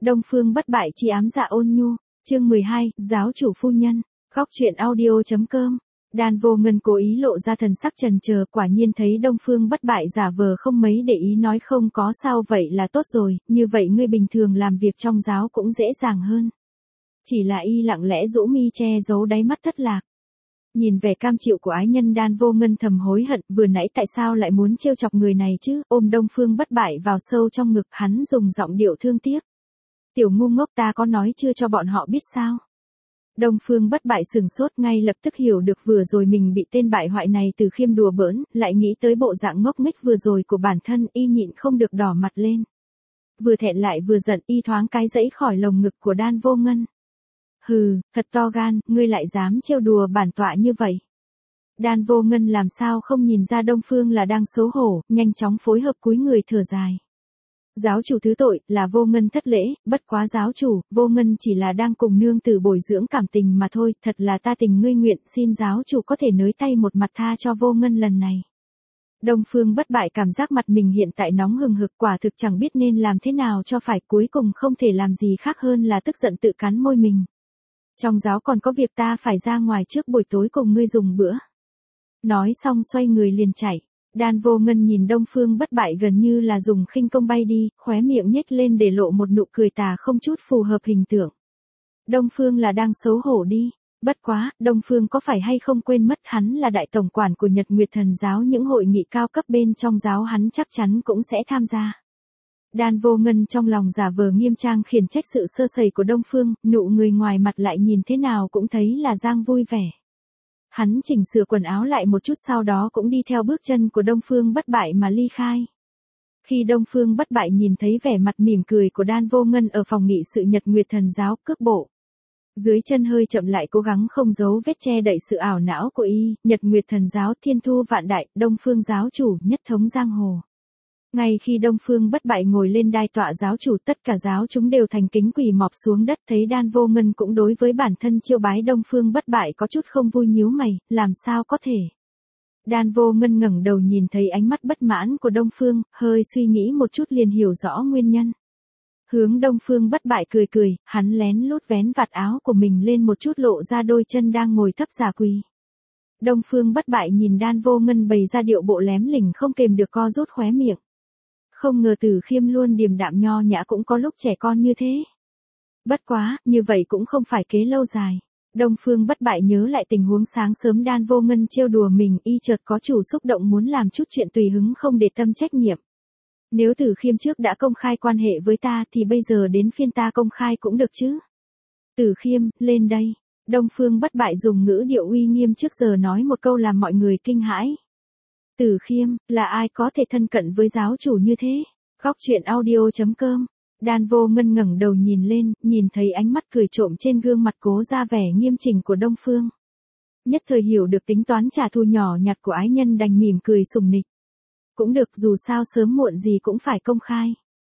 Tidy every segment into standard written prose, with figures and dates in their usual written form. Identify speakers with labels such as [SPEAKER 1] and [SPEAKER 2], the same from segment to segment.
[SPEAKER 1] Đông Phương bất bại chi ám dạ ôn nhu, chương 12, giáo chủ phu nhân, góc truyện audio.com. Đan Vô Ngân cố ý lộ ra thần sắc chần chờ, quả nhiên thấy Đông Phương bất bại giả vờ không mấy để ý, nói không có sao vậy là tốt rồi, như vậy ngươi bình thường làm việc trong giáo cũng dễ dàng hơn. Chỉ là y lặng lẽ rũ mi che giấu đáy mắt thất lạc. Nhìn vẻ cam chịu của ái nhân, Đan Vô Ngân thầm hối hận, vừa nãy tại sao lại muốn trêu chọc người này chứ, ôm Đông Phương bất bại vào sâu trong ngực, hắn dùng giọng điệu thương tiếc. Tiểu ngu ngốc, ta có nói chưa cho bọn họ biết sao? Đông Phương bất bại sừng sốt, ngay lập tức hiểu được vừa rồi mình bị tên bại hoại này Từ Khiêm đùa bỡn, lại nghĩ tới bộ dạng ngốc nghếch vừa rồi của bản thân, y nhịn không được đỏ mặt lên. Vừa thẹn lại vừa giận, y thoáng cái giãy khỏi lồng ngực của Đan Vô Ngân. Hừ, thật to gan, ngươi lại dám trêu đùa bản tọa như vậy. Đan Vô Ngân làm sao không nhìn ra Đông Phương là đang xấu hổ, nhanh chóng phối hợp cúi người thở dài. Giáo chủ thứ tội, là Vô Ngân thất lễ, bất quá giáo chủ, Vô Ngân chỉ là đang cùng nương tử bồi dưỡng cảm tình mà thôi, thật là ta tình ngươi nguyện, xin giáo chủ có thể nới tay một mặt tha cho Vô Ngân lần này. Đông Phương bất bại cảm giác mặt mình hiện tại nóng hừng hực, quả thực chẳng biết nên làm thế nào cho phải, cuối cùng không thể làm gì khác hơn là tức giận tự cắn môi mình. Trong giáo còn có việc, ta phải ra ngoài trước, buổi tối cùng ngươi dùng bữa. Nói xong xoay người liền chạy. Đan Vô Ngân nhìn Đông Phương bất bại gần như là dùng khinh công bay đi, khóe miệng nhếch lên để lộ một nụ cười tà không chút phù hợp hình tượng. Đông Phương là đang xấu hổ đi. Bất quá, Đông Phương có phải hay không quên mất hắn là đại tổng quản của Nhật Nguyệt Thần giáo, những hội nghị cao cấp bên trong giáo hắn chắc chắn cũng sẽ tham gia. Đan Vô Ngân trong lòng giả vờ nghiêm trang khiển trách sự sơ sẩy của Đông Phương, nụ người ngoài mặt lại nhìn thế nào cũng thấy là Giang vui vẻ. Hắn chỉnh sửa quần áo lại một chút, sau đó cũng đi theo bước chân của Đông Phương bất bại mà ly khai. Khi Đông Phương bất bại nhìn thấy vẻ mặt mỉm cười của Đan Vô Ngân ở phòng nghị sự Nhật Nguyệt Thần giáo, cước bộ dưới chân hơi chậm lại, cố gắng không giấu vết che đậy sự ảo não của y. Nhật Nguyệt Thần giáo, thiên thu vạn đại, Đông Phương giáo chủ, nhất thống giang hồ. Ngay khi Đông Phương bất bại ngồi lên đai tọa giáo chủ, tất cả giáo chúng đều thành kính quỳ mọp xuống đất, thấy Đan Vô Ngân cũng đối với bản thân chiêu bái Đông Phương bất bại có chút không vui, nhíu mày, làm sao có thể. Đan Vô Ngân ngẩng đầu nhìn thấy ánh mắt bất mãn của Đông Phương, hơi suy nghĩ một chút liền hiểu rõ nguyên nhân. Hướng Đông Phương bất bại cười cười, hắn lén lút vén vạt áo của mình lên một chút, lộ ra đôi chân đang ngồi thấp giả quỳ. Đông Phương bất bại nhìn Đan Vô Ngân bày ra điệu bộ lém lỉnh, không kềm được co rút khóe miệng. Không ngờ Từ Khiêm luôn điềm đạm nho nhã cũng có lúc trẻ con như thế. Bất quá, như vậy cũng không phải kế lâu dài. Đông Phương bất bại nhớ lại tình huống sáng sớm Đan Vô Ngân trêu đùa mình, y chợt có chủ xúc động muốn làm chút chuyện tùy hứng không để tâm trách nhiệm. Nếu Từ Khiêm trước đã công khai quan hệ với ta thì bây giờ đến phiên ta công khai cũng được chứ. Từ Khiêm, lên đây. Đông Phương bất bại dùng ngữ điệu uy nghiêm trước giờ nói một câu làm mọi người kinh hãi. Từ Khiêm, là ai có thể thân cận với giáo chủ như thế? Góc truyện audio.com. Đan Vô Ngân ngẩng đầu nhìn lên, nhìn thấy ánh mắt cười trộm trên gương mặt cố ra vẻ nghiêm chỉnh của Đông Phương. Nhất thời hiểu được tính toán trả thù nhỏ nhặt của ái nhân, đành mỉm cười sủng nịch. Cũng được, dù sao sớm muộn gì cũng phải công khai.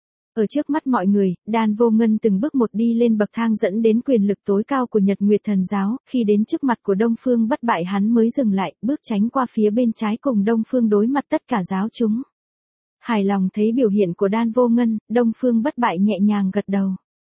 [SPEAKER 1] Ở trước mắt mọi người, Đan Vô Ngân từng bước một đi lên bậc thang dẫn đến quyền lực tối cao của Nhật Nguyệt Thần giáo, khi đến trước mặt của Đông Phương bất bại hắn mới dừng lại, bước tránh qua phía bên trái cùng Đông Phương đối mặt tất cả giáo chúng. Hài lòng thấy biểu hiện của Đan Vô Ngân, Đông Phương bất bại nhẹ nhàng gật đầu.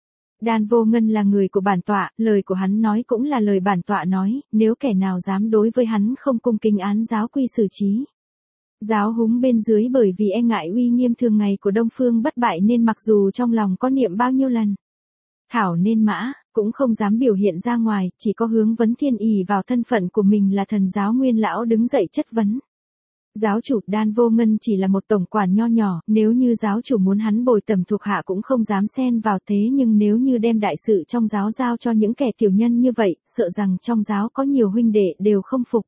[SPEAKER 1] Đan Vô Ngân là người của bản tọa, lời của hắn nói cũng là lời bản tọa nói, nếu kẻ nào dám đối với hắn không cung kính án giáo quy xử trí. Giáo húng bên dưới bởi vì e ngại uy nghiêm thường ngày của Đông Phương bất bại nên mặc dù trong lòng có niệm bao nhiêu lần thảo nên mã, cũng không dám biểu hiện ra ngoài, chỉ có Hướng Vấn Thiên ỷ vào thân phận của mình là thần giáo nguyên lão đứng dậy chất vấn. Giáo chủ, Đan Vô Ngân chỉ là một tổng quản nho nhỏ, nếu như giáo chủ muốn hắn bồi tầm thuộc hạ cũng không dám xen vào, thế nhưng nếu như đem đại sự trong giáo giao cho những kẻ tiểu nhân như vậy, sợ rằng trong giáo có nhiều huynh đệ đều không phục.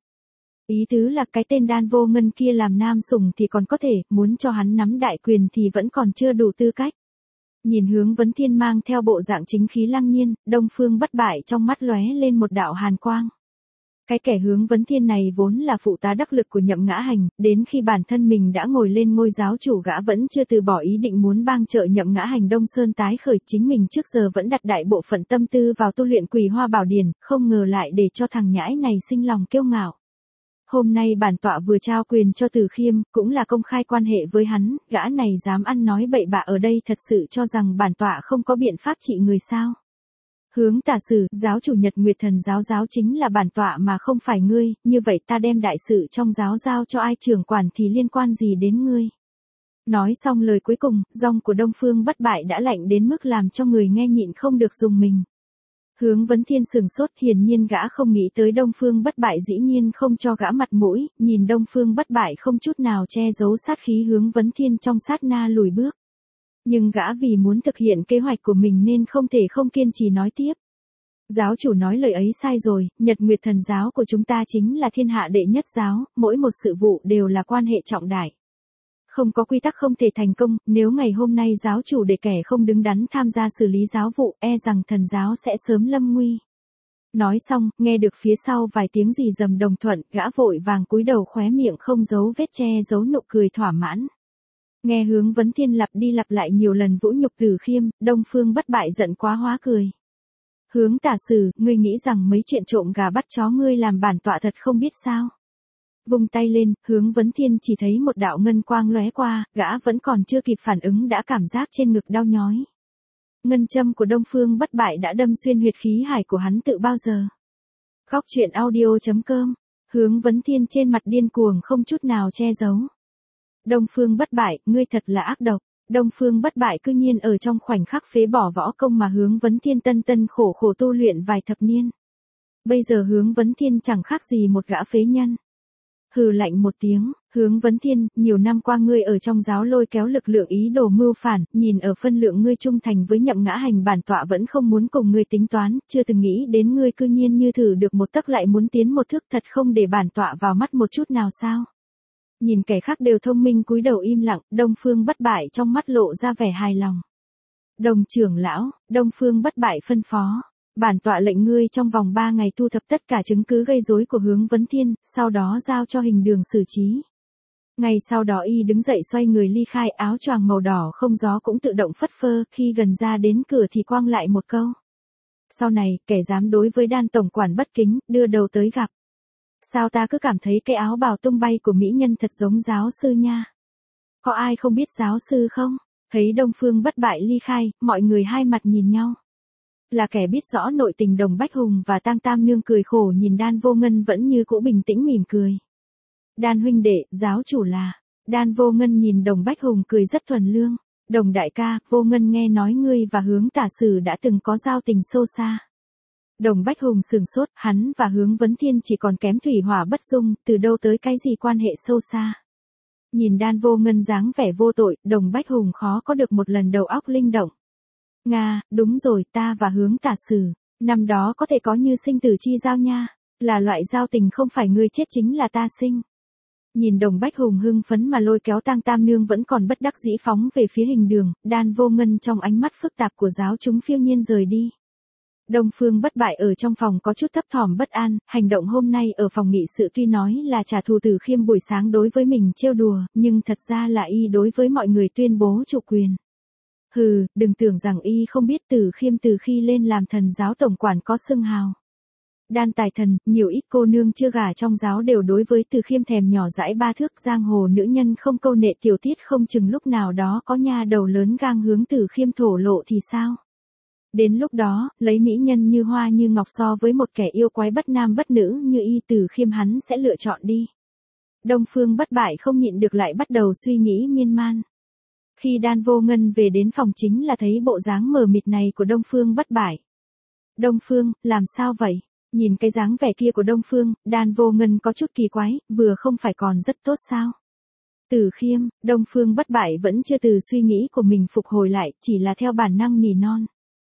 [SPEAKER 1] Ý tứ là cái tên Đan Vô Ngân kia làm nam sủng thì còn có thể, muốn cho hắn nắm đại quyền thì vẫn còn chưa đủ tư cách. Nhìn Hướng Vấn Thiên mang theo bộ dạng chính khí lăng nhiên, Đông Phương bất bại trong mắt lóe lên một đạo hàn quang. Cái kẻ Hướng Vấn Thiên này vốn là phụ tá đắc lực của Nhậm Ngã Hành, đến khi bản thân mình đã ngồi lên ngôi giáo chủ gã vẫn chưa từ bỏ ý định muốn bang trợ Nhậm Ngã Hành Đông Sơn tái khởi, chính mình trước giờ vẫn đặt đại bộ phận tâm tư vào tu luyện Quỳ Hoa Bảo Điển, không ngờ lại để cho thằng nhãi này sinh lòng kiêu ngạo. Hôm nay bản tọa vừa trao quyền cho Từ Khiêm, cũng là công khai quan hệ với hắn, gã này dám ăn nói bậy bạ ở đây thật sự cho rằng bản tọa không có biện pháp trị người sao. Hướng Tả Sử, giáo chủ Nhật Nguyệt Thần giáo chính là bản tọa mà không phải ngươi, như vậy ta đem đại sự trong giáo giao cho ai trưởng quản thì liên quan gì đến ngươi. Nói xong lời cuối cùng, giọng của Đông Phương Bất Bại đã lạnh đến mức làm cho người nghe nhịn không được dùng mình. Hướng Vấn Thiên sừng sốt, hiển nhiên gã không nghĩ tới Đông Phương Bất Bại dĩ nhiên không cho gã mặt mũi, nhìn Đông Phương Bất Bại không chút nào che giấu sát khí Hướng Vấn Thiên trong sát na lùi bước. Nhưng gã vì muốn thực hiện kế hoạch của mình nên không thể không kiên trì nói tiếp. Giáo chủ nói lời ấy sai rồi, Nhật Nguyệt Thần giáo của chúng ta chính là thiên hạ đệ nhất giáo, mỗi một sự vụ đều là quan hệ trọng đại. Không có quy tắc không thể thành công, nếu ngày hôm nay giáo chủ để kẻ không đứng đắn tham gia xử lý giáo vụ, e rằng thần giáo sẽ sớm lâm nguy. Nói xong, nghe được phía sau vài tiếng gì rầm đồng thuận, gã vội vàng cúi đầu khóe miệng không giấu vết che giấu nụ cười thỏa mãn. Nghe Hướng Vấn Thiên lặp đi lặp lại nhiều lần vũ nhục Từ Khiêm, Đông Phương Bất Bại giận quá hóa cười. Hướng Tả Sử, ngươi nghĩ rằng mấy chuyện trộm gà bắt chó ngươi làm bản tọa thật không biết sao? Vung tay lên, Hướng Vấn Thiên chỉ thấy một đạo ngân quang lóe qua, gã vẫn còn chưa kịp phản ứng đã cảm giác trên ngực đau nhói. Ngân châm của Đông Phương Bất Bại đã đâm xuyên huyệt khí hải của hắn tự bao giờ. Khóc chuyện audio.com, Hướng Vấn Thiên trên mặt điên cuồng không chút nào che giấu. Đông Phương Bất Bại, ngươi thật là ác độc. Đông Phương Bất Bại cư nhiên ở trong khoảnh khắc phế bỏ võ công mà Hướng Vấn Thiên tân khổ khổ tu luyện vài thập niên. Bây giờ Hướng Vấn Thiên chẳng khác gì một gã phế nhân. Hừ lạnh một tiếng, Hướng Vấn Thiên, nhiều năm qua ngươi ở trong giáo lôi kéo lực lượng ý đồ mưu phản, nhìn ở phân lượng ngươi trung thành với Nhậm Ngã Hành, bản tọa vẫn không muốn cùng ngươi tính toán, chưa từng nghĩ đến ngươi cư nhiên như thử được một tấc lại muốn tiến một thước, thật không để bản tọa vào mắt một chút nào sao. Nhìn kẻ khác đều thông minh cúi đầu im lặng, Đông Phương Bất Bại trong mắt lộ ra vẻ hài lòng. Đồng trưởng lão, Đông Phương Bất Bại phân phó. Bản tọa lệnh ngươi trong vòng 3 ngày thu thập tất cả chứng cứ gây rối của Hướng Vấn Thiên, sau đó giao cho Hình Đường xử trí. Ngày sau đó y đứng dậy xoay người ly khai, áo choàng màu đỏ không gió cũng tự động phất phơ, khi gần ra đến cửa thì quang lại một câu. Sau này, kẻ dám đối với Đan tổng quản bất kính, đưa đầu tới gặp. Sao ta cứ cảm thấy cái áo bào tung bay của mỹ nhân thật giống giáo sư nha. Có ai không biết giáo sư không? Thấy Đông Phương Bất Bại ly khai, mọi người hai mặt nhìn nhau. Là kẻ biết rõ nội tình Đồng Bách Hùng và Tang Tam Nương cười khổ nhìn Đan Vô Ngân vẫn như cũ bình tĩnh mỉm cười. Đan huynh đệ, giáo chủ là. Đan Vô Ngân nhìn Đồng Bách Hùng cười rất thuần lương. Đồng đại ca, Vô Ngân nghe nói ngươi và Hướng Tả Sử đã từng có giao tình sâu xa. Đồng Bách Hùng sừng sốt, hắn và Hướng Vấn Thiên chỉ còn kém thủy hỏa bất dung, từ đâu tới cái gì quan hệ sâu xa. Nhìn Đan Vô Ngân dáng vẻ vô tội, Đồng Bách Hùng khó có được một lần đầu óc linh động. Nga, đúng rồi, ta và Hướng Tả Sử, năm đó có thể có như sinh tử chi giao nha, là loại giao tình không phải ngươi chết chính là ta sinh. Nhìn Đồng Bách Hùng hưng phấn mà lôi kéo Tang Tam Nương vẫn còn bất đắc dĩ phóng về phía Hình Đường, Đan Vô Ngân trong ánh mắt phức tạp của giáo chúng phiêu nhiên rời đi. Đông Phương Bất Bại ở trong phòng có chút thấp thỏm bất an, hành động hôm nay ở phòng nghị sự tuy nói là trả thù Từ Khiêm buổi sáng đối với mình trêu đùa, nhưng thật ra là y đối với mọi người tuyên bố chủ quyền. Hừ, đừng tưởng rằng y không biết Từ Khiêm từ khi lên làm thần giáo tổng quản có xưng hào. Đan tài thần, nhiều ít cô nương chưa gả trong giáo đều đối với Từ Khiêm thèm nhỏ dãi ba thước, giang hồ nữ nhân không câu nệ tiểu tiết không chừng lúc nào đó có nha đầu lớn gang hướng Từ Khiêm thổ lộ thì sao. Đến lúc đó, lấy mỹ nhân như hoa như ngọc so với một kẻ yêu quái bất nam bất nữ như y, Từ Khiêm hắn sẽ lựa chọn đi. Đông Phương Bất Bại không nhịn được lại bắt đầu suy nghĩ miên man. Khi Đan Vô Ngân về đến phòng chính là thấy bộ dáng mờ mịt này của Đông Phương Bất Bại. Đông Phương, làm sao vậy? Nhìn cái dáng vẻ kia của Đông Phương, Đan Vô Ngân có chút kỳ quái, vừa không phải còn rất tốt sao? Từ Khiêm, Đông Phương Bất Bại vẫn chưa từ suy nghĩ của mình phục hồi lại, chỉ là theo bản năng nỉ non.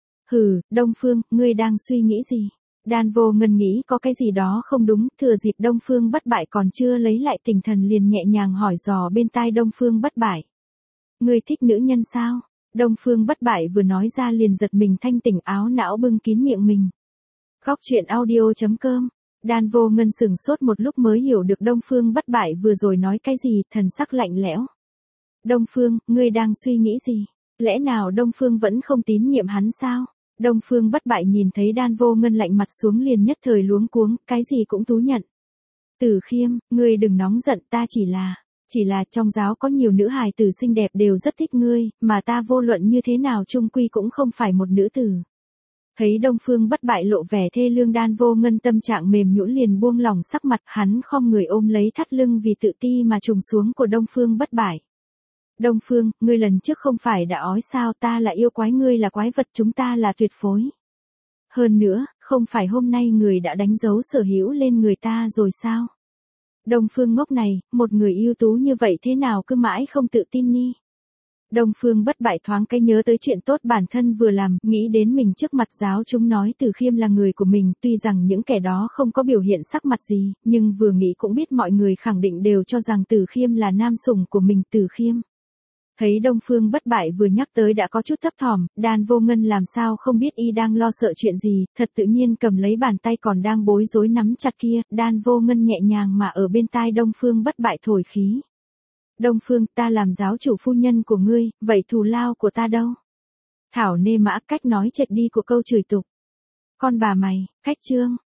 [SPEAKER 1] Hừ, Đông Phương, ngươi đang suy nghĩ gì? Đan Vô Ngân nghĩ có cái gì đó không đúng, thừa dịp Đông Phương Bất Bại còn chưa lấy lại tinh thần liền nhẹ nhàng hỏi dò bên tai Đông Phương Bất Bại. Ngươi thích nữ nhân sao? Đông Phương Bất Bại vừa nói ra liền giật mình thanh tỉnh, áo não bưng kín miệng mình. Khóc chuyện audio.com, Đan Vô Ngân sửng sốt một lúc mới hiểu được Đông Phương Bất Bại vừa rồi nói cái gì, thần sắc lạnh lẽo. Đông Phương, ngươi đang suy nghĩ gì? Lẽ nào Đông Phương vẫn không tín nhiệm hắn sao? Đông Phương Bất Bại nhìn thấy Đan Vô Ngân lạnh mặt xuống liền nhất thời luống cuống, cái gì cũng thú nhận. Từ Khiêm, ngươi đừng nóng giận, ta chỉ là trong giáo có nhiều nữ hài tử xinh đẹp đều rất thích ngươi, mà ta vô luận như thế nào chung quy cũng không phải một nữ tử. Thấy Đông Phương Bất Bại lộ vẻ thê lương, Đan Vô Ngân tâm trạng mềm nhũn liền buông lỏng sắc mặt, hắn khom người ôm lấy thắt lưng vì tự ti mà trùng xuống của Đông Phương Bất Bại. Đông Phương, ngươi lần trước không phải đã ói sao, ta là yêu quái, ngươi là quái vật, chúng ta là tuyệt phối. Hơn nữa, không phải hôm nay người đã đánh dấu sở hữu lên người ta rồi sao? Đông Phương ngốc này, một người ưu tú như vậy thế nào cứ mãi không tự tin ni? Đông Phương Bất Bại thoáng cái nhớ tới chuyện tốt bản thân vừa làm, nghĩ đến mình trước mặt giáo chúng nói Từ Khiêm là người của mình, tuy rằng những kẻ đó không có biểu hiện sắc mặt gì, nhưng vừa nghĩ cũng biết mọi người khẳng định đều cho rằng Từ Khiêm là nam sủng của mình. Từ Khiêm. Thấy Đông Phương Bất Bại vừa nhắc tới đã có chút thấp thỏm, Đan Vô Ngân làm sao không biết y đang lo sợ chuyện gì, thật tự nhiên cầm lấy bàn tay còn đang bối rối nắm chặt kia, Đan Vô Ngân nhẹ nhàng mà ở bên tai Đông Phương Bất Bại thổi khí. Đông Phương, ta làm giáo chủ phu nhân của ngươi, vậy thù lao của ta đâu? Thảo nê mã, cách nói chệch đi của câu chửi tục. Con bà mày, cách chương.